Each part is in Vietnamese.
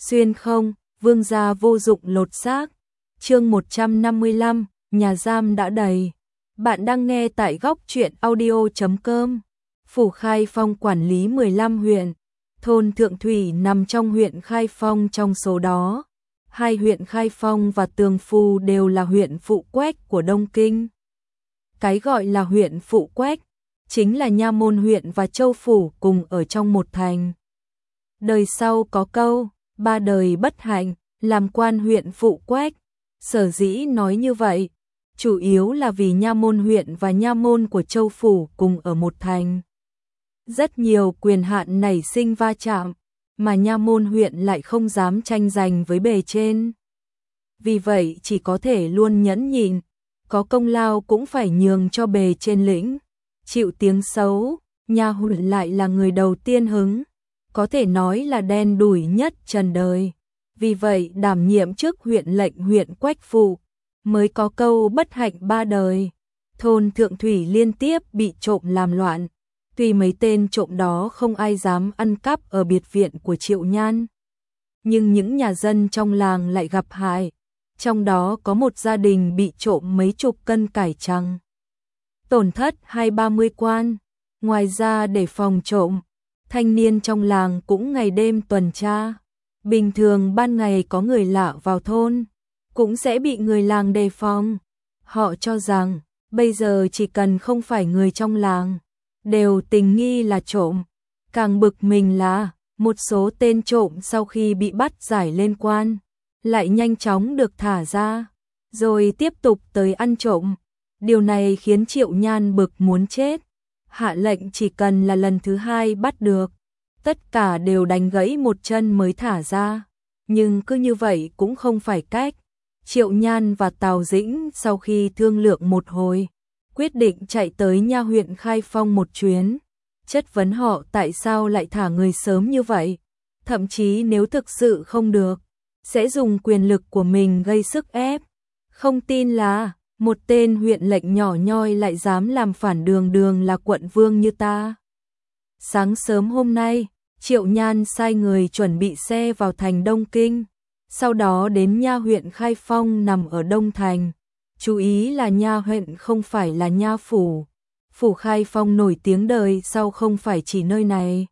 Xuyên không, vương gia vô dụng lột xác. Chương 155, nhà giam đã đầy. Bạn đang nghe tại góc truyện audio.com. Phủ Khai Phong quản lý 15 huyện. Thôn Thượng Thủy nằm trong huyện Khai Phong, trong số đó, hai huyện Khai Phong và Tường Phù đều là huyện phụ quách của Đông Kinh. Cái gọi là huyện phụ quách chính là Nha Môn huyện và Châu Phủ cùng ở trong một thành. Đời sau có câu, ba đời bất hạnh, làm quan huyện phụ quách. Sở dĩ nói như vậy, chủ yếu là vì Nha Môn huyện và Nha Môn của Châu Phủ cùng ở một thành. Rất nhiều quyền hạn nảy sinh va chạm, mà Nha Môn huyện lại không dám tranh giành với bề trên. Vì vậy chỉ có thể luôn nhẫn nhịn, có công lao cũng phải nhường cho bề trên lĩnh. Chịu tiếng xấu, Nha huyện lại là người đầu tiên hứng, có thể nói là đen đủi nhất trần đời. Vì vậy đảm nhiệm chức huyện lệnh huyện Quách Phụ, mới có câu bất hạnh ba đời. Thôn Thượng Thủy liên tiếp bị trộm làm loạn. Tuy mấy tên trộm đó không ai dám ăn cắp ở biệt viện của Triệu Nhan, nhưng những nhà dân trong làng lại gặp hại. Trong đó có một gia đình bị trộm mấy chục cân cải trắng, tổn thất 20-30 quan. Ngoài ra để phòng trộm, thanh niên trong làng cũng ngày đêm tuần tra. Bình thường ban ngày có người lạ vào thôn, cũng sẽ bị người làng đề phòng. Họ cho rằng bây giờ chỉ cần không phải người trong làng đều tình nghi là trộm. Càng bực mình là một số tên trộm sau khi bị bắt giải lên quan lại nhanh chóng được thả ra, rồi tiếp tục tới ăn trộm. Điều này khiến Triệu Nhan bực muốn chết, hạ lệnh chỉ cần là lần thứ hai bắt được, tất cả đều đánh gãy một chân mới thả ra. Nhưng cứ như vậy cũng không phải cách. Triệu Nhan và Tào Dĩnh sau khi thương lượng một hồi, quyết định chạy tới Nha huyện Khai Phong một chuyến, chất vấn họ tại sao lại thả người sớm như vậy. Thậm chí nếu thực sự không được, sẽ dùng quyền lực của mình gây sức ép. Không tin là một tên huyện lệnh nhỏ nhoi lại dám làm phản, đường đường là quận vương như ta. Sáng sớm hôm nay, Triệu Nhan sai người chuẩn bị xe vào thành Đông Kinh, sau đó đến Nha huyện Khai Phong nằm ở Đông Thành. Chú ý là Nha huyện không phải là Nha phủ. Phủ Khai Phong nổi tiếng đời sau không phải chỉ nơi này,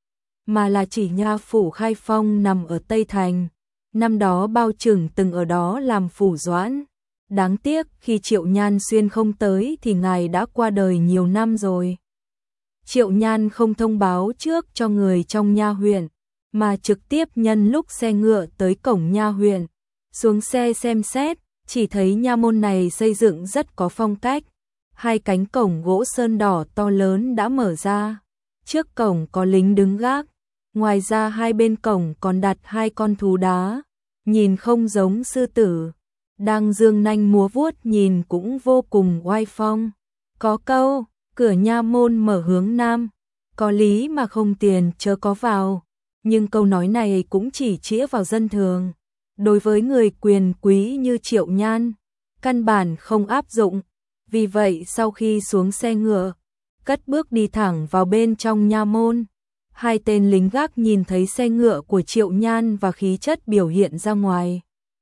mà là chỉ Nha phủ Khai Phong nằm ở Tây Thành. Năm đó Bao Trừng từng ở đó làm phủ doãn. Đáng tiếc khi Triệu Nhan xuyên không tới thì ngài đã qua đời nhiều năm rồi. Triệu Nhan không thông báo trước cho người trong Nha huyện, mà trực tiếp nhân lúc xe ngựa tới cổng Nha huyện. Xuống xe xem xét, chỉ thấy nha môn này xây dựng rất có phong cách. Hai cánh cổng gỗ sơn đỏ to lớn đã mở ra. Trước cổng có lính đứng gác. Ngoài ra hai bên cổng còn đặt hai con thú đá, nhìn không giống sư tử, đang dương nanh múa vuốt, nhìn cũng vô cùng oai phong. Có câu, cửa nha môn mở hướng nam, có lý mà không tiền chớ có vào. Nhưng câu nói này cũng chỉ chĩa vào dân thường. Đối với người quyền quý như Triệu Nhan, căn bản không áp dụng. Vì vậy sau khi xuống xe ngựa, cất bước đi thẳng vào bên trong nha môn. Hai tên lính gác nhìn thấy xe ngựa của Triệu Nhan và khí chất biểu hiện ra ngoài,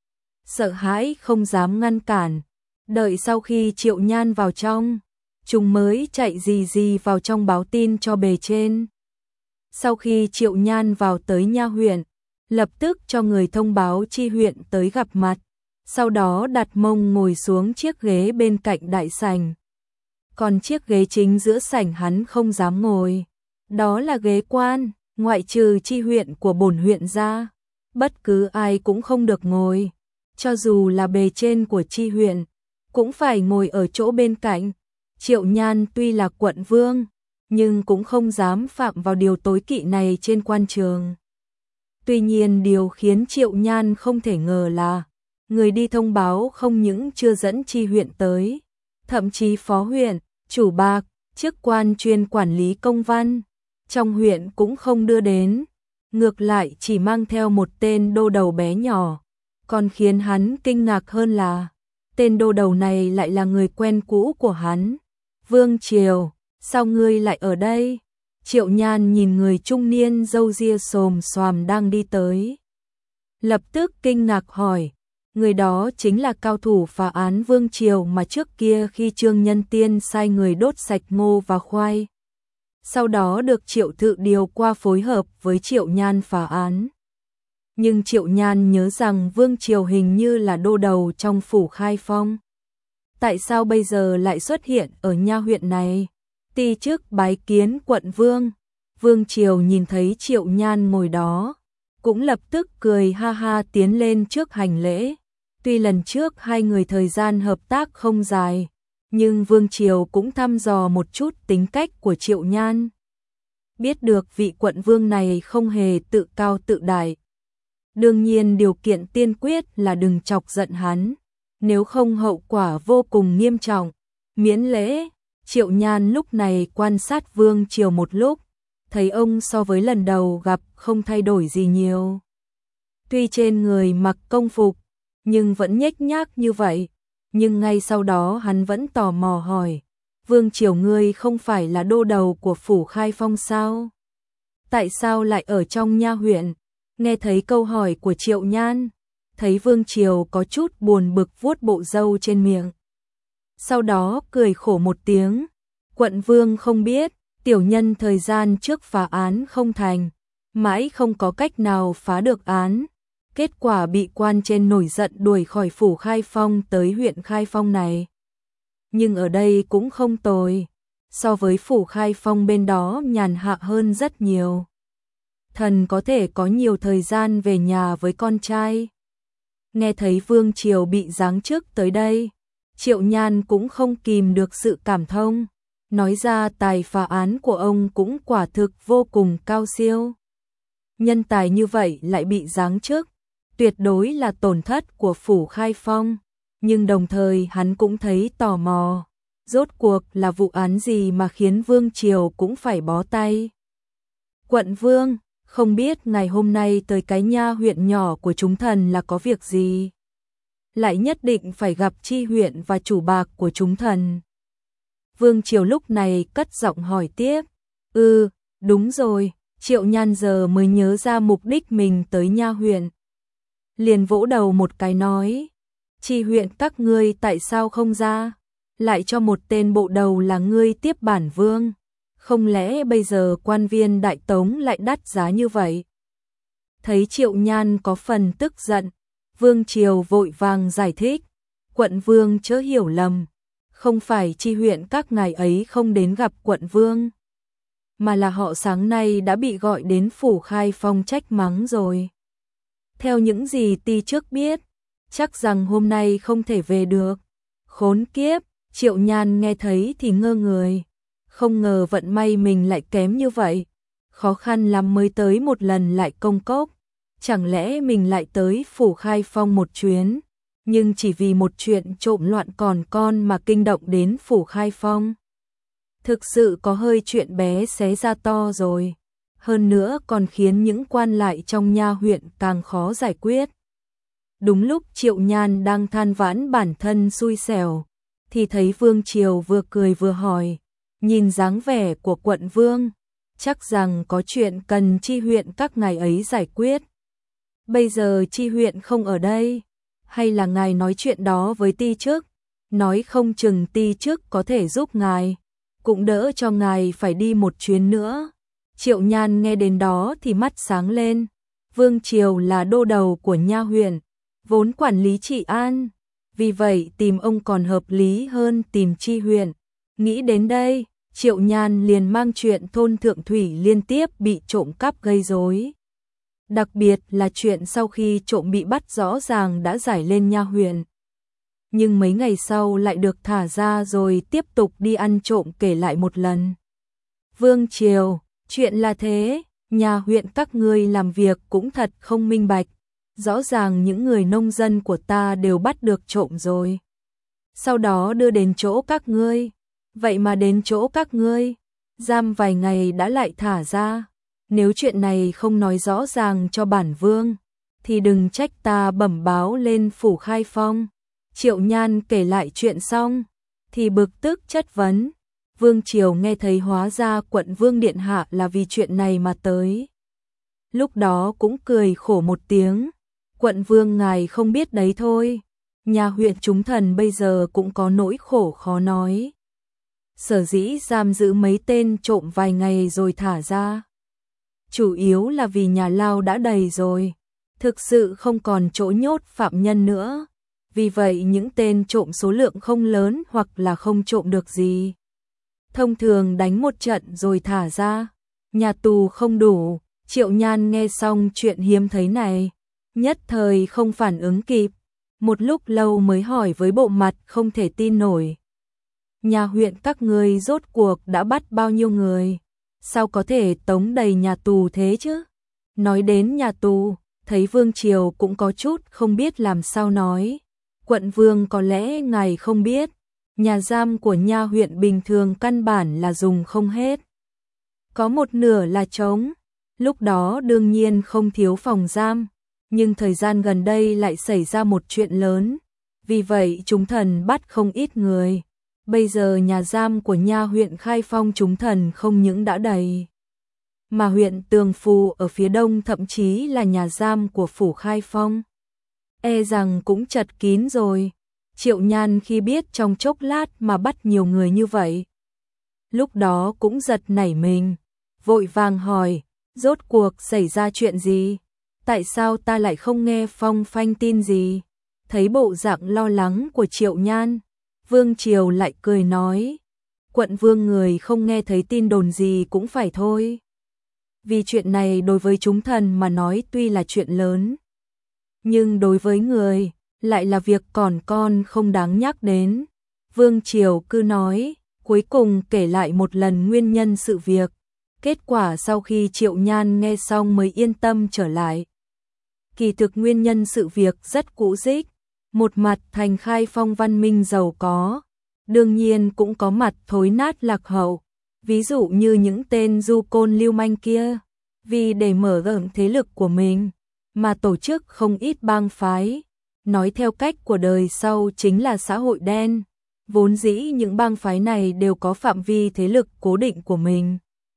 sợ hãi không dám ngăn cản. Đợi sau khi Triệu Nhan vào trong, chúng mới chạy rì vào trong báo tin cho bề trên. Sau khi Triệu Nhan vào tới Nha huyện, lập tức cho người thông báo chi huyện tới gặp mặt, sau đó đặt mông ngồi xuống chiếc ghế bên cạnh đại sảnh. Còn chiếc ghế chính giữa sảnh hắn không dám ngồi, đó là ghế quan, ngoại trừ chi huyện của bổn huyện ra, bất cứ ai cũng không được ngồi. Cho dù là bề trên của chi huyện, cũng phải ngồi ở chỗ bên cạnh. Triệu Nhan tuy là quận vương, nhưng cũng không dám phạm vào điều tối kỵ này trên quan trường. Tuy nhiên điều khiến Triệu Nhan không thể ngờ là, người đi thông báo không những chưa dẫn chi huyện tới, thậm chí phó huyện, chủ bạc, chức quan chuyên quản lý công văn trong huyện cũng không đưa đến, ngược lại chỉ mang theo một tên đô đầu bé nhỏ. Còn khiến hắn kinh ngạc hơn là, tên đô đầu này lại là người quen cũ của hắn. Vương Triều, sao ngươi lại ở đây? Triệu Nhan nhìn người trung niên râu ria xồm xoàm đang đi tới, lập tức kinh ngạc hỏi, người đó chính là cao thủ phá án Vương Triều mà trước kia khi Trương Nhân Tiên sai người đốt sạch ngô và khoai. Sau đó được Triệu Thự điều qua phối hợp với Triệu Nhan phá án. Nhưng Triệu Nhan nhớ rằng Vương Triều hình như là đô đầu trong phủ Khai Phong. Tại sao bây giờ lại xuất hiện ở nha huyện này? Ti chức bái kiến quận vương. Vương Triều nhìn thấy Triệu Nhan ngồi đó, cũng lập tức cười ha ha tiến lên trước hành lễ. Tuy lần trước hai người thời gian hợp tác không dài, nhưng Vương Triều cũng thăm dò một chút tính cách của Triệu Nhan. Biết được vị quận vương này không hề tự cao tự đại. Đương nhiên điều kiện tiên quyết là đừng chọc giận hắn, nếu không hậu quả vô cùng nghiêm trọng. Miễn lễ, Triệu Nhan lúc này quan sát Vương Triều một lúc, thấy ông so với lần đầu gặp không thay đổi gì nhiều. Tuy trên người mặc công phục, nhưng vẫn nhếch nhác như vậy. Nhưng ngay sau đó hắn vẫn tò mò hỏi, Vương Triều ngươi không phải là đô đầu của phủ Khai Phong sao? Tại sao lại ở trong nha huyện? Nghe thấy câu hỏi của Triệu Nhan, thấy Vương Triều có chút buồn bực vuốt bộ râu trên miệng. Sau đó cười khổ một tiếng, quận vương không biết, tiểu nhân thời gian trước phá án không thành, mãi không có cách nào phá được án. Kết quả bị quan trên nổi giận đuổi khỏi phủ Khai Phong tới huyện Khai Phong này. Nhưng ở đây cũng không tồi, so với phủ Khai Phong bên đó nhàn hạ hơn rất nhiều. Thần có thể có nhiều thời gian về nhà với con trai. Nghe thấy Vương Triều bị giáng chức tới đây, Triệu Nhan cũng không kìm được sự cảm thông, nói ra tài phá án của ông cũng quả thực vô cùng cao siêu. Nhân tài như vậy lại bị giáng chức, tuyệt đối là tổn thất của phủ Khai Phong, nhưng đồng thời hắn cũng thấy tò mò, rốt cuộc là vụ án gì mà khiến Vương Triều cũng phải bó tay. Quận vương, không biết ngày hôm nay tới cái nha huyện nhỏ của chúng thần là có việc gì? Lại nhất định phải gặp chi huyện và chủ bạc của chúng thần. Vương Triều lúc này cất giọng hỏi tiếp. Đúng rồi, Triệu Nhan giờ mới nhớ ra mục đích mình tới nha huyện. Liền vỗ đầu một cái nói, chi huyện các ngươi tại sao không ra, lại cho một tên bộ đầu là ngươi tiếp bản vương, không lẽ bây giờ quan viên đại tống lại đắt giá như vậy? Thấy Triệu Nhan có phần tức giận, Vương Triều vội vàng giải thích, quận vương chớ hiểu lầm, không phải chi huyện các ngài ấy không đến gặp quận vương, mà là họ sáng nay đã bị gọi đến phủ Khai Phong trách mắng rồi. Theo những gì ti trước biết, chắc rằng hôm nay không thể về được. Khốn kiếp, Triệu Nhan nghe thấy thì ngơ người. Không ngờ vận may mình lại kém như vậy. Khó khăn lắm mới tới một lần lại công cốc. Chẳng lẽ mình lại tới phủ Khai Phong một chuyến, nhưng chỉ vì một chuyện trộm loạn còn con mà kinh động đến phủ Khai Phong. Thực sự có hơi chuyện bé xé ra to rồi. Hơn nữa còn khiến những quan lại trong nha huyện càng khó giải quyết. Đúng lúc Triệu Nhan đang than vãn bản thân xui xẻo, thì thấy Vương Triều vừa cười vừa hỏi, nhìn dáng vẻ của quận vương, chắc rằng có chuyện cần chi huyện các ngài ấy giải quyết. Bây giờ chi huyện không ở đây, hay là ngài nói chuyện đó với ti trước, nói không chừng ti trước có thể giúp ngài, cũng đỡ cho ngài phải đi một chuyến nữa. Triệu Nhan nghe đến đó thì mắt sáng lên. Vương Triều là đô đầu của nha huyện, vốn quản lý trị an, vì vậy tìm ông còn hợp lý hơn tìm chi huyện. Nghĩ đến đây, Triệu Nhan liền mang chuyện thôn Thượng Thủy liên tiếp bị trộm cắp gây rối. Đặc biệt là chuyện sau khi trộm bị bắt rõ ràng đã giải lên nha huyện, nhưng mấy ngày sau lại được thả ra rồi tiếp tục đi ăn trộm kể lại một lần. Vương Triều, chuyện là thế, nhà huyện các ngươi làm việc cũng thật không minh bạch, rõ ràng những người nông dân của ta đều bắt được trộm rồi. Sau đó đưa đến chỗ các ngươi, vậy mà đến chỗ các ngươi, giam vài ngày đã lại thả ra. Nếu chuyện này không nói rõ ràng cho bản vương, thì đừng trách ta bẩm báo lên phủ Khai Phong. Triệu Nhan kể lại chuyện xong, thì bực tức chất vấn. Vương Triều nghe thấy hóa ra quận vương điện hạ là vì chuyện này mà tới. Lúc đó cũng cười khổ một tiếng. Quận vương ngài không biết đấy thôi, nhà huyện chúng thần bây giờ cũng có nỗi khổ khó nói. Sở dĩ giam giữ mấy tên trộm vài ngày rồi thả ra. Chủ yếu là vì nhà lao đã đầy rồi, thực sự không còn chỗ nhốt phạm nhân nữa. Vì vậy những tên trộm số lượng không lớn hoặc là không trộm được gì, thông thường đánh một trận rồi thả ra. Nhà tù không đủ. Triệu Nhan nghe xong chuyện hiếm thấy này, nhất thời không phản ứng kịp, một lúc lâu mới hỏi với bộ mặt không thể tin nổi. Nhà huyện các ngươi rốt cuộc đã bắt bao nhiêu người? Sao có thể tống đầy nhà tù thế chứ? Nói đến nhà tù, thấy Vương Triều cũng có chút không biết làm sao nói. Quận vương có lẽ ngài không biết, nhà giam của nha huyện bình thường căn bản là dùng không hết. Có một nửa là trống, lúc đó đương nhiên không thiếu phòng giam, nhưng thời gian gần đây lại xảy ra một chuyện lớn, vì vậy chúng thần bắt không ít người. Bây giờ nhà giam của nha huyện Khai Phong chúng thần không những đã đầy, mà huyện Tường Phù ở phía đông thậm chí là nhà giam của phủ Khai Phong, e rằng cũng chật kín rồi. Triệu Nhan khi biết trong chốc lát mà bắt nhiều người như vậy, lúc đó cũng giật nảy mình, vội vàng hỏi, rốt cuộc xảy ra chuyện gì? Tại sao ta lại không nghe phong phanh tin gì? Thấy bộ dạng lo lắng của Triệu Nhan, Vương Triều lại cười nói, quận vương người không nghe thấy tin đồn gì cũng phải thôi. Vì chuyện này đối với chúng thần mà nói tuy là chuyện lớn, nhưng đối với người lại là việc còn con không đáng nhắc đến. Vương Triều cứ nói, cuối cùng kể lại một lần nguyên nhân sự việc. Kết quả sau khi Triệu Nhan nghe xong mới yên tâm trở lại. Kỳ thực nguyên nhân sự việc rất cũ rích. Một mặt thành Khai Phong văn minh giàu có, đương nhiên cũng có mặt thối nát lạc hậu. Ví dụ như những tên du côn lưu manh kia, vì để mở rộng thế lực của mình, mà tổ chức không ít bang phái. Nói theo cách của đời sau chính là xã hội đen. Vốn dĩ những bang phái này đều có phạm vi thế lực cố định của mình.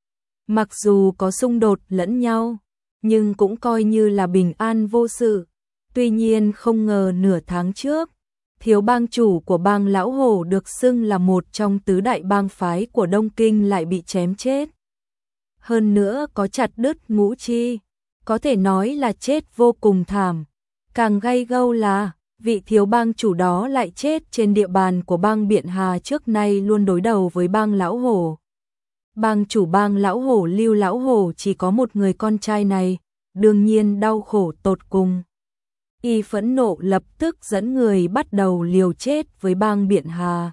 Mặc dù có xung đột lẫn nhau, nhưng cũng coi như là bình an vô sự. Tuy nhiên không ngờ nửa tháng trước, thiếu bang chủ của bang Lão Hổ được xưng là một trong tứ đại bang phái của Đông Kinh lại bị chém chết. Hơn nữa có chặt đứt ngũ chi, có thể nói là chết vô cùng thảm. Càng gay gâu là, vị thiếu bang chủ đó lại chết trên địa bàn của bang Biện Hà trước nay luôn đối đầu với bang Lão Hổ. Bang chủ bang Lão Hổ Lưu Lão Hổ chỉ có một người con trai này, đương nhiên đau khổ tột cùng. Y phẫn nộ lập tức dẫn người bắt đầu liều chết với bang Biện Hà.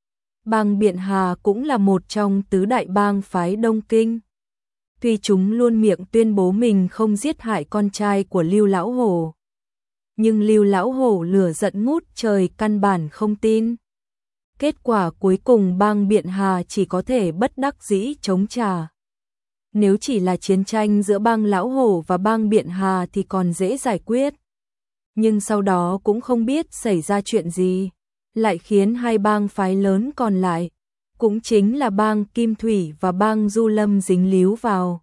Bang Biện Hà cũng là một trong tứ đại bang phái Đông Kinh. Tuy chúng luôn miệng tuyên bố mình không giết hại con trai của Lưu Lão Hổ, nhưng Lưu Lão Hổ lửa giận ngút trời căn bản không tin. Kết quả cuối cùng bang Biện Hà chỉ có thể bất đắc dĩ chống trả. Nếu chỉ là chiến tranh giữa bang Lão Hổ và bang Biện Hà thì còn dễ giải quyết. Nhưng sau đó cũng không biết xảy ra chuyện gì, lại khiến hai bang phái lớn còn lại, cũng chính là bang Kim Thủy và bang Du Lâm dính líu vào.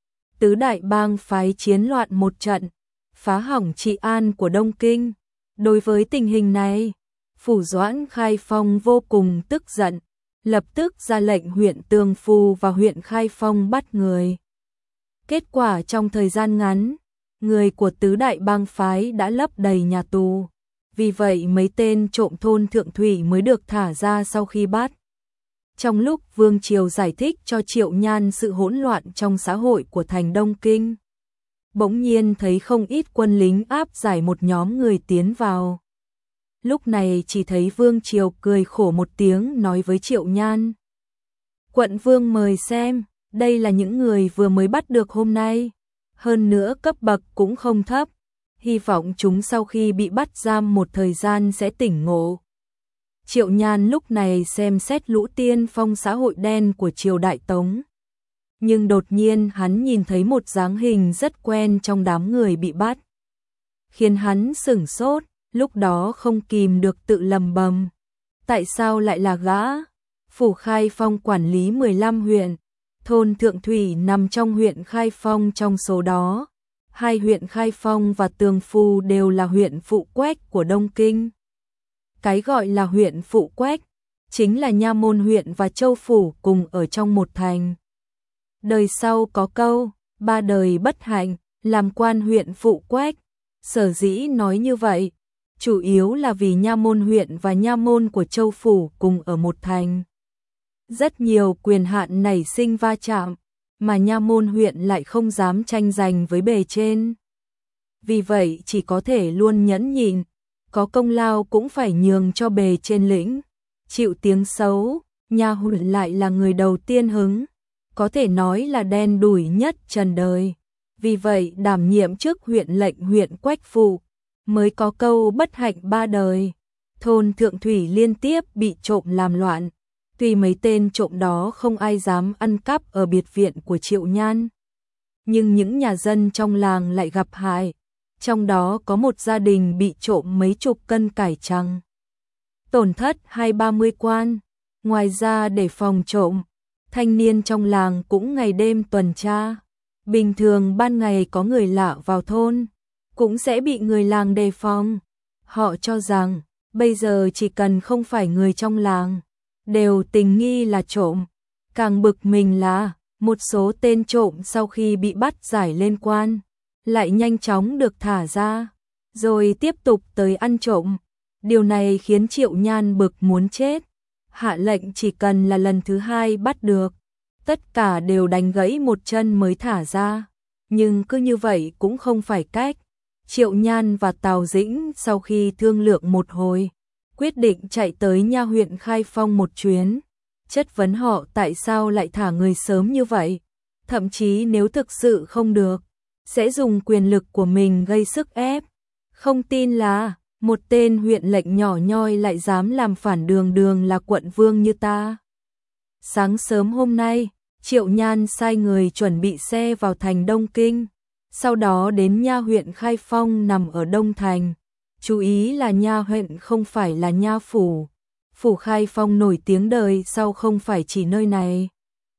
Tứ đại bang phái chiến loạn một trận, phá hỏng trị an của Đông Kinh. Đối với tình hình này, Phủ Doãn Khai Phong vô cùng tức giận, lập tức ra lệnh huyện Tường Phù và huyện Khai Phong bắt người. Kết quả trong thời gian ngắn, người của tứ đại bang phái đã lấp đầy nhà tù. Vì vậy mấy tên trộm thôn Thượng Thủy mới được thả ra sau khi bắt. Trong lúc Vương Triều giải thích cho Triệu Nhan sự hỗn loạn trong xã hội của thành Đông Kinh, bỗng nhiên thấy không ít quân lính áp giải một nhóm người tiến vào. Lúc này chỉ thấy Vương Triều cười khổ một tiếng nói với Triệu Nhan. Quận vương mời xem, đây là những người vừa mới bắt được hôm nay. Hơn nữa cấp bậc cũng không thấp. Hy vọng chúng sau khi bị bắt giam một thời gian sẽ tỉnh ngộ. Triệu Nhan lúc này xem xét lũ tiên phong xã hội đen của triều Đại Tống. Nhưng đột nhiên hắn nhìn thấy một dáng hình rất quen trong đám người bị bắt, khiến hắn sửng sốt, lúc đó không kìm được tự lầm bầm. Tại sao lại là gã? Phủ Khai Phong quản lý 15 huyện, thôn Thượng Thủy nằm trong huyện Khai Phong trong số đó. Hai huyện Khai Phong và Tường Phù đều là huyện phụ quách của Đông Kinh. Cái gọi là huyện phụ quách chính là Nha Môn huyện và Châu Phủ cùng ở trong một thành. Đời sau có câu, ba đời bất hạnh, làm quan huyện phụ quách. Sở dĩ nói như vậy, chủ yếu là vì Nha Môn huyện và Nha Môn của Châu Phủ cùng ở một thành. Rất nhiều quyền hạn nảy sinh va chạm, mà Nha Môn huyện lại không dám tranh giành với bề trên. Vì vậy chỉ có thể luôn nhẫn nhịn, có công lao cũng phải nhường cho bề trên lĩnh. Chịu tiếng xấu, Nha huyện lại là người đầu tiên hứng, có thể nói là đen đủi nhất trần đời. Vì vậy đảm nhiệm chức huyện lệnh huyện Quách Phụ, mới có câu bất hạnh ba đời. Thôn Thượng Thủy liên tiếp bị trộm làm loạn, tuy mấy tên trộm đó không ai dám ăn cắp ở biệt viện của Triệu Nhan, nhưng những nhà dân trong làng lại gặp hại. Trong đó có một gia đình bị trộm mấy chục cân cải trắng, tổn thất 20-30 quan. Ngoài ra để phòng trộm, thanh niên trong làng cũng ngày đêm tuần tra. Bình thường ban ngày có người lạ vào thôn, cũng sẽ bị người làng đề phòng. Họ cho rằng, bây giờ chỉ cần không phải người trong làng, đều tình nghi là trộm. Càng bực mình là, một số tên trộm sau khi bị bắt giải lên quan, lại nhanh chóng được thả ra, rồi tiếp tục tới ăn trộm. Điều này khiến Triệu Nhan bực muốn chết. Hạ lệnh chỉ cần là lần thứ hai bắt được, tất cả đều đánh gãy một chân mới thả ra. Nhưng cứ như vậy cũng không phải cách. Triệu Nhan và Tào Dĩnh sau khi thương lượng một hồi, quyết định chạy tới Nha huyện Khai Phong một chuyến, chất vấn họ tại sao lại thả người sớm như vậy. Thậm chí nếu thực sự không được, sẽ dùng quyền lực của mình gây sức ép. Không tin là một tên huyện lệnh nhỏ nhoi lại dám làm phản đường là quận vương như ta. Sáng sớm hôm nay, Triệu Nhan sai người chuẩn bị xe vào thành Đông Kinh, sau đó đến Nha huyện Khai Phong nằm ở Đông Thành. Chú ý là Nha huyện không phải là Nha phủ. Phủ Khai Phong nổi tiếng đời sau không phải chỉ nơi này,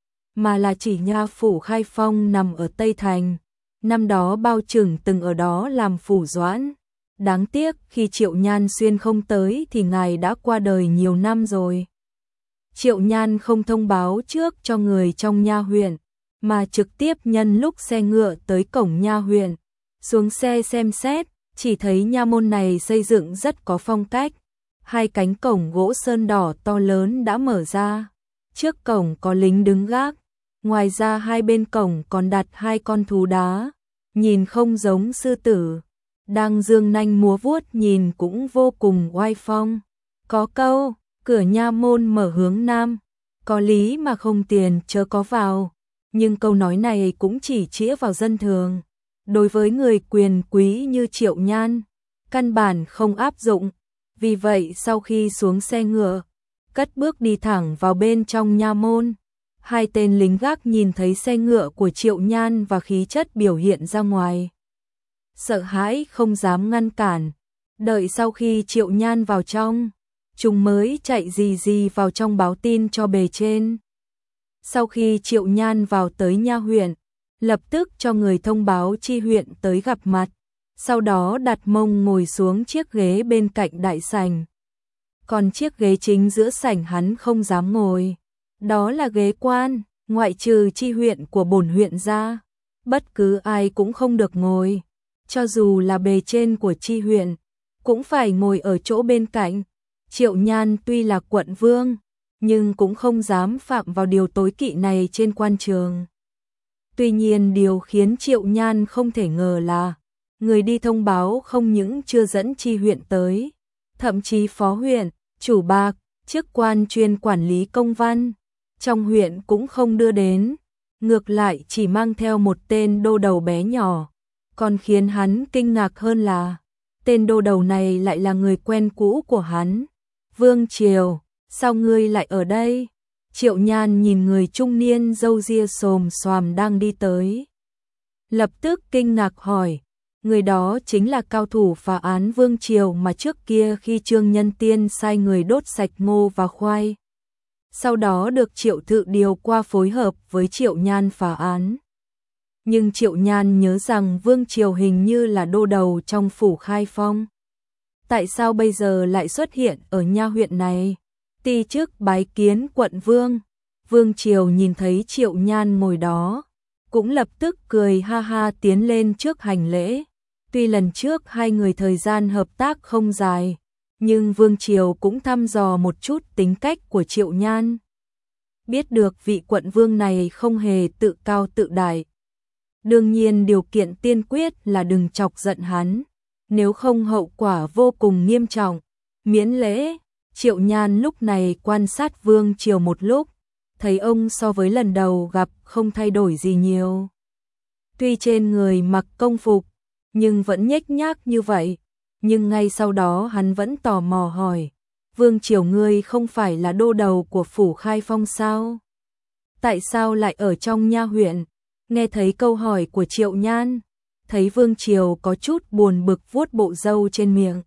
mà là chỉ Nha phủ Khai Phong nằm ở Tây Thành. Năm đó Bao Trừng từng ở đó làm phủ doãn. Đáng tiếc khi Triệu Nhan xuyên không tới thì ngài đã qua đời nhiều năm rồi. Triệu Nhan không thông báo trước cho người trong Nha huyện, mà trực tiếp nhân lúc xe ngựa tới cổng Nha huyện. Xuống xe xem xét, chỉ thấy nha môn này xây dựng rất có phong cách. Hai cánh cổng gỗ sơn đỏ to lớn đã mở ra. Trước cổng có lính đứng gác. Ngoài ra hai bên cổng còn đặt hai con thú đá, nhìn không giống sư tử, đang dương nanh múa vuốt, nhìn cũng vô cùng oai phong. Có câu, cửa nha môn mở hướng nam, có lý mà không tiền chớ có vào. Nhưng câu nói này cũng chỉ chĩa vào dân thường. Đối với người quyền quý như Triệu Nhan, căn bản không áp dụng. Vì vậy sau khi xuống xe ngựa, cất bước đi thẳng vào bên trong nha môn. Hai tên lính gác nhìn thấy xe ngựa của Triệu Nhan và khí chất biểu hiện ra ngoài, sợ hãi không dám ngăn cản. Đợi sau khi Triệu Nhan vào trong, chúng mới chạy rì vào trong báo tin cho bề trên. Sau khi Triệu Nhan vào tới Nha huyện, lập tức cho người thông báo chi huyện tới gặp mặt, sau đó đặt mông ngồi xuống chiếc ghế bên cạnh đại sảnh. Còn chiếc ghế chính giữa sảnh hắn không dám ngồi, đó là ghế quan, ngoại trừ chi huyện của bổn huyện ra, bất cứ ai cũng không được ngồi, cho dù là bề trên của chi huyện, cũng phải ngồi ở chỗ bên cạnh. Triệu Nhan tuy là quận vương, nhưng cũng không dám phạm vào điều tối kỵ này trên quan trường. Tuy nhiên điều khiến Triệu Nhan không thể ngờ là, người đi thông báo không những chưa dẫn chi huyện tới, thậm chí phó huyện, chủ bạc, chức quan chuyên quản lý công văn trong huyện cũng không đưa đến, ngược lại chỉ mang theo một tên đô đầu bé nhỏ. Còn khiến hắn kinh ngạc hơn là, tên đô đầu này lại là người quen cũ của hắn. Vương Triều, sao ngươi lại ở đây? Triệu Nhan nhìn người trung niên râu ria xồm xoàm đang đi tới, lập tức kinh ngạc hỏi. Người đó chính là cao thủ phá án Vương Triều mà trước kia khi Trương Nhân Tiên sai người đốt sạch ngô và khoai, sau đó được Triệu Thự điều qua phối hợp với Triệu Nhan phá án. Nhưng Triệu Nhan nhớ rằng Vương Triều hình như là đô đầu trong phủ Khai Phong. Tại sao bây giờ lại xuất hiện ở nha huyện này? Ti chức bái kiến quận vương. Vương Triều nhìn thấy Triệu Nhan ngồi đó, cũng lập tức cười ha ha tiến lên trước hành lễ. Tuy lần trước hai người thời gian hợp tác không dài, nhưng Vương Triều cũng thăm dò một chút tính cách của Triệu Nhan. Biết được vị quận vương này không hề tự cao tự đại. Đương nhiên điều kiện tiên quyết là đừng chọc giận hắn, nếu không hậu quả vô cùng nghiêm trọng. Miễn lễ, Triệu Nhan lúc này quan sát Vương Triều một lúc, thấy ông so với lần đầu gặp không thay đổi gì nhiều. Tuy trên người mặc công phục, nhưng vẫn nhếch nhác như vậy. Nhưng ngay sau đó hắn vẫn tò mò hỏi, Vương Triều ngươi không phải là đô đầu của phủ Khai Phong sao? Tại sao lại ở trong nha huyện? Nghe thấy câu hỏi của Triệu Nhan, thấy Vương Triều có chút buồn bực vuốt bộ râu trên miệng.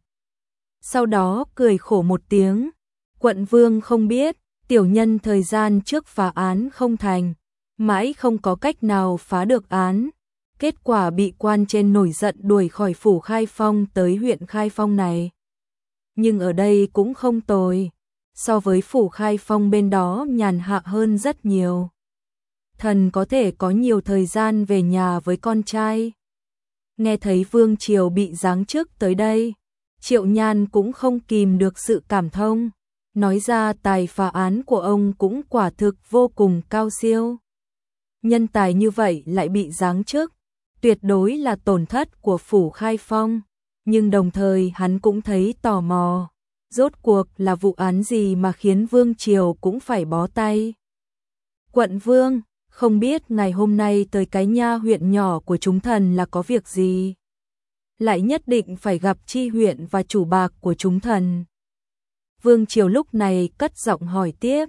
Sau đó cười khổ một tiếng, quận vương không biết, tiểu nhân thời gian trước phá án không thành, mãi không có cách nào phá được án. Kết quả bị quan trên nổi giận đuổi khỏi phủ Khai Phong tới huyện Khai Phong này. Nhưng ở đây cũng không tồi, so với phủ Khai Phong bên đó nhàn hạ hơn rất nhiều. Thần có thể có nhiều thời gian về nhà với con trai. Nghe thấy Vương Triều bị giáng chức tới đây, Triệu Nhan cũng không kìm được sự cảm thông, nói ra tài phá án của ông cũng quả thực vô cùng cao siêu. Nhân tài như vậy lại bị giáng chức, tuyệt đối là tổn thất của phủ Khai Phong, nhưng đồng thời hắn cũng thấy tò mò, rốt cuộc là vụ án gì mà khiến Vương Triều cũng phải bó tay. Quận vương, không biết ngày hôm nay tới cái nha huyện nhỏ của chúng thần là có việc gì? Lại nhất định phải gặp chi huyện và chủ bạc của chúng thần. Vương Triều lúc này cất giọng hỏi tiếp.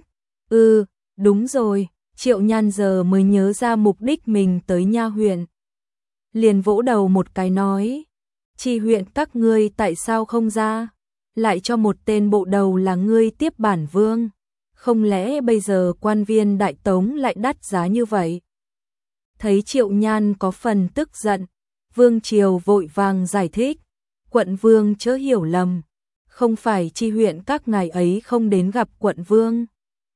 Đúng rồi, Triệu Nhan giờ mới nhớ ra mục đích mình tới nha huyện. Liền vỗ đầu một cái nói, chi huyện các ngươi tại sao không ra? Lại cho một tên bộ đầu là ngươi tiếp bản vương. Không lẽ bây giờ quan viên đại tống lại đắt giá như vậy? Thấy Triệu Nhan có phần tức giận, Vương Triều vội vàng giải thích, quận vương chớ hiểu lầm, không phải chi huyện các ngài ấy không đến gặp quận vương,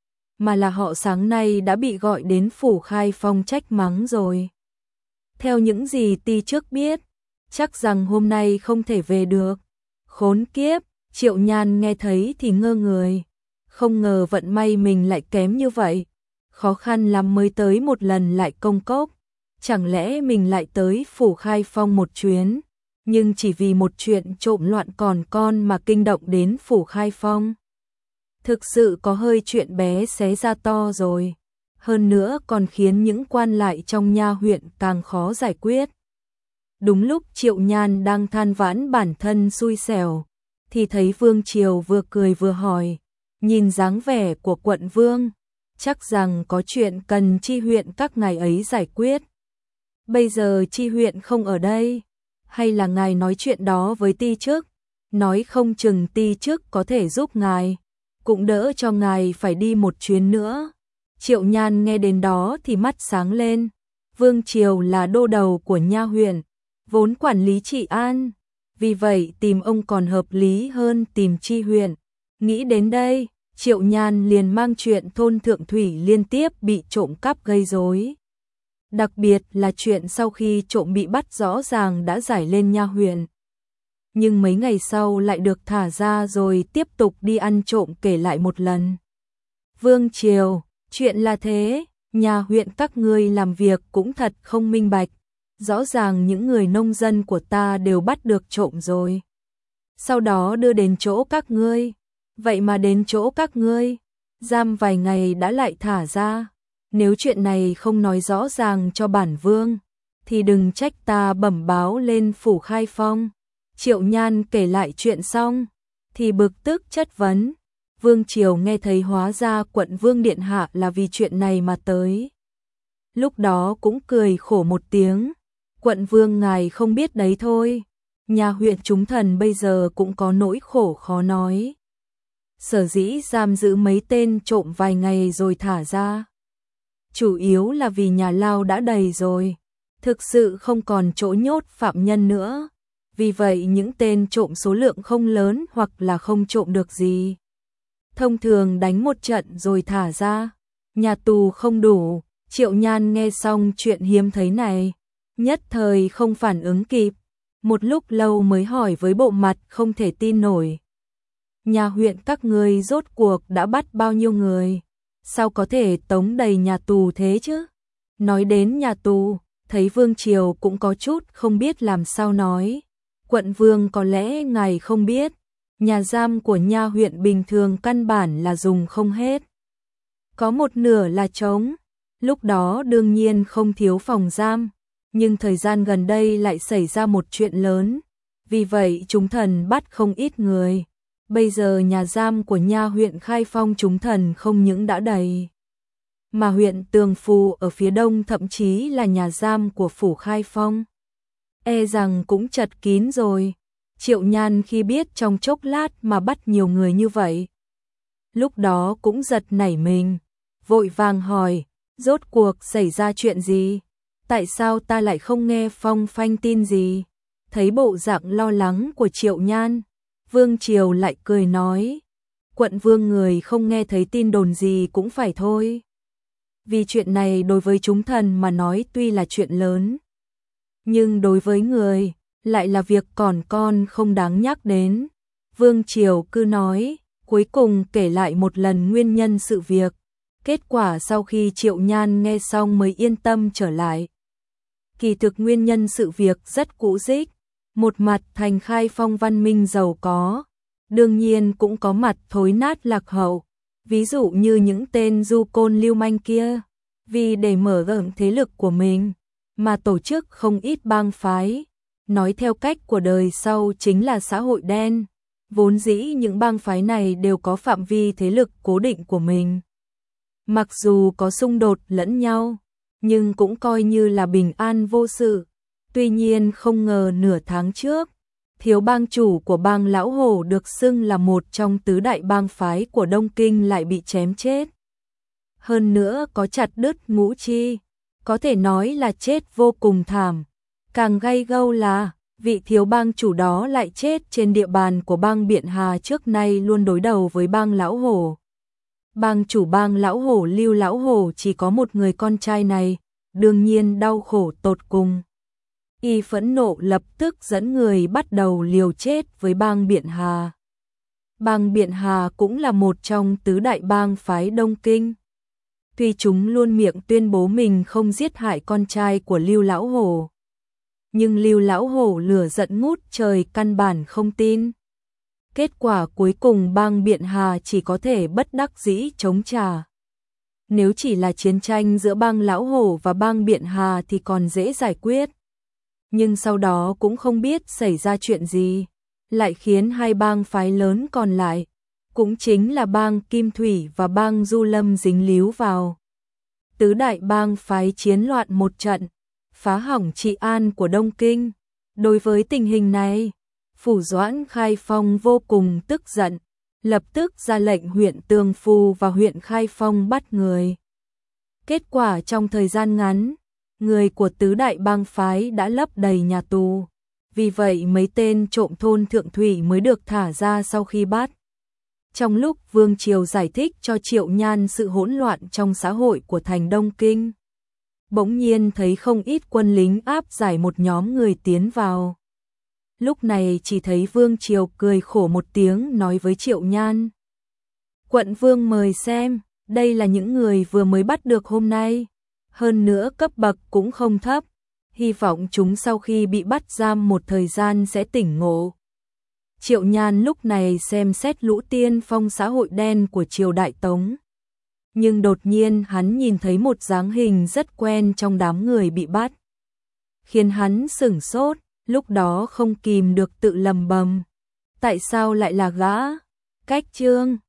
mà là họ sáng nay đã bị gọi đến phủ Khai Phong trách mắng rồi. Theo những gì ti trước biết, chắc rằng hôm nay không thể về được. Khốn kiếp, Triệu Nhan nghe thấy thì ngơ người, không ngờ vận may mình lại kém như vậy, khó khăn lắm mới tới một lần lại công cốc. Chẳng lẽ mình lại tới phủ Khai Phong một chuyến, nhưng chỉ vì một chuyện trộm loạn còn con mà kinh động đến phủ Khai Phong. Thực sự có hơi chuyện bé xé ra to rồi, hơn nữa còn khiến những quan lại trong nha huyện càng khó giải quyết. Đúng lúc Triệu Nhan đang than vãn bản thân xui xẻo, thì thấy Vương Triều vừa cười vừa hỏi, nhìn dáng vẻ của quận vương, chắc rằng có chuyện cần chi huyện các ngài ấy giải quyết. Bây giờ chi huyện không ở đây, hay là ngài nói chuyện đó với ti trước, nói không chừng ti trước có thể giúp ngài, cũng đỡ cho ngài phải đi một chuyến nữa. Triệu Nhan nghe đến đó thì mắt sáng lên, Vương Triều là đô đầu của nha huyện, vốn quản lý trị an, vì vậy tìm ông còn hợp lý hơn tìm chi huyện. Nghĩ đến đây, Triệu Nhan liền mang chuyện thôn Thượng Thủy liên tiếp bị trộm cắp gây rối. Đặc biệt là chuyện sau khi trộm bị bắt rõ ràng đã giải lên nha huyện. Nhưng mấy ngày sau lại được thả ra rồi tiếp tục đi ăn trộm kể lại một lần. Vương Triều, chuyện là thế, nhà huyện các ngươi làm việc cũng thật không minh bạch. Rõ ràng những người nông dân của ta đều bắt được trộm rồi. Sau đó đưa đến chỗ các ngươi. Vậy mà đến chỗ các ngươi, giam vài ngày đã lại thả ra. Nếu chuyện này không nói rõ ràng cho bản vương, thì đừng trách ta bẩm báo lên phủ Khai Phong. Triệu Nhan kể lại chuyện xong, thì bực tức chất vấn. Vương Triều nghe thấy hóa ra quận vương điện hạ là vì chuyện này mà tới. Lúc đó cũng cười khổ một tiếng. Quận vương ngài không biết đấy thôi. Nhà huyện chúng thần bây giờ cũng có nỗi khổ khó nói. Sở dĩ giam giữ mấy tên trộm vài ngày rồi thả ra, chủ yếu là vì nhà lao đã đầy rồi. thực sự không còn chỗ nhốt phạm nhân nữa. Vì vậy những tên trộm số lượng không lớn hoặc là không trộm được gì, thông thường đánh một trận rồi thả ra. Nhà tù không đủ, Triệu Nhan nghe xong chuyện hiếm thấy này, nhất thời không phản ứng kịp, một lúc lâu mới hỏi với bộ mặt không thể tin nổi. Nhà huyện các ngươi rốt cuộc đã bắt bao nhiêu người? Sao có thể tống đầy nhà tù thế chứ? Nói đến nhà tù, thấy Vương Triều cũng có chút không biết làm sao nói. Quận Vương có lẽ ngài không biết, nhà giam của nha huyện bình thường căn bản là dùng không hết. Có một nửa là trống, lúc đó đương nhiên không thiếu phòng giam, nhưng thời gian gần đây lại xảy ra một chuyện lớn, vì vậy chúng thần bắt không ít người. Bây giờ nhà giam của nha huyện Khai Phong chúng thần không những đã đầy, mà huyện Tường Phù ở phía đông thậm chí là nhà giam của phủ Khai Phong, e rằng cũng chật kín rồi. Triệu Nhan khi biết trong chốc lát mà bắt nhiều người như vậy, lúc đó cũng giật nảy mình, vội vàng hỏi, rốt cuộc xảy ra chuyện gì? Tại sao ta lại không nghe phong phanh tin gì? Thấy bộ dạng lo lắng của Triệu Nhan, Vương Triều lại cười nói, quận vương người không nghe thấy tin đồn gì cũng phải thôi. Vì chuyện này đối với chúng thần mà nói tuy là chuyện lớn, nhưng đối với người, lại là việc còn con không đáng nhắc đến. Vương Triều cứ nói, cuối cùng kể lại một lần nguyên nhân sự việc. Kết quả sau khi Triệu Nhan nghe xong mới yên tâm trở lại. Kỳ thực nguyên nhân sự việc rất cũ rích. Một mặt thành Khai Phong văn minh giàu có, đương nhiên cũng có mặt thối nát lạc hậu. Ví dụ như những tên du côn lưu manh kia, vì để mở rộng thế lực của mình, mà tổ chức không ít bang phái. Nói theo cách của đời sau chính là xã hội đen. Vốn dĩ những bang phái này đều có phạm vi thế lực cố định của mình. Mặc dù có xung đột lẫn nhau, nhưng cũng coi như là bình an vô sự. Tuy nhiên không ngờ nửa tháng trước, thiếu bang chủ của bang Lão Hổ được xưng là một trong tứ đại bang phái của Đông Kinh lại bị chém chết. Hơn nữa có chặt đứt ngũ chi, có thể nói là chết vô cùng thảm. Càng gay gâu là, vị thiếu bang chủ đó lại chết trên địa bàn của bang Biện Hà trước nay luôn đối đầu với bang Lão Hổ. Bang chủ bang Lão Hổ Lưu Lão Hổ chỉ có một người con trai này, đương nhiên đau khổ tột cùng. Y phẫn nộ lập tức dẫn người bắt đầu liều chết với bang Biện Hà. Bang Biện Hà cũng là một trong tứ đại bang phái Đông Kinh. Tuy chúng luôn miệng tuyên bố mình không giết hại con trai của Lưu Lão Hổ, nhưng Lưu Lão Hổ lửa giận ngút trời căn bản không tin. Kết quả cuối cùng bang Biện Hà chỉ có thể bất đắc dĩ chống trả. Nếu chỉ là chiến tranh giữa bang Lão Hổ và bang Biện Hà thì còn dễ giải quyết. Nhưng sau đó cũng không biết xảy ra chuyện gì, lại khiến hai bang phái lớn còn lại, cũng chính là bang Kim Thủy và bang Du Lâm dính líu vào. Tứ đại bang phái chiến loạn một trận, phá hỏng trị an của Đông Kinh. Đối với tình hình này, Phủ Doãn Khai Phong vô cùng tức giận, lập tức ra lệnh huyện Tường Phù và huyện Khai Phong bắt người. Kết quả trong thời gian ngắn, người của tứ đại bang phái đã lấp đầy nhà tù. Vì vậy mấy tên trộm thôn Thượng Thủy mới được thả ra sau khi bắt. Trong lúc Vương Triều giải thích cho Triệu Nhan sự hỗn loạn trong xã hội của thành Đông Kinh, bỗng nhiên thấy không ít quân lính áp giải một nhóm người tiến vào. Lúc này chỉ thấy Vương Triều cười khổ một tiếng nói với Triệu Nhan. Quận Vương mời xem, đây là những người vừa mới bắt được hôm nay. Hơn nữa cấp bậc cũng không thấp. Hy vọng chúng sau khi bị bắt giam một thời gian sẽ tỉnh ngộ. Triệu Nhan lúc này xem xét lũ tiên phong xã hội đen của triều Đại Tống. Nhưng đột nhiên hắn nhìn thấy một dáng hình rất quen trong đám người bị bắt, khiến hắn sửng sốt, lúc đó không kìm được tự lầm bầm. Tại sao lại là gã? Cách Trương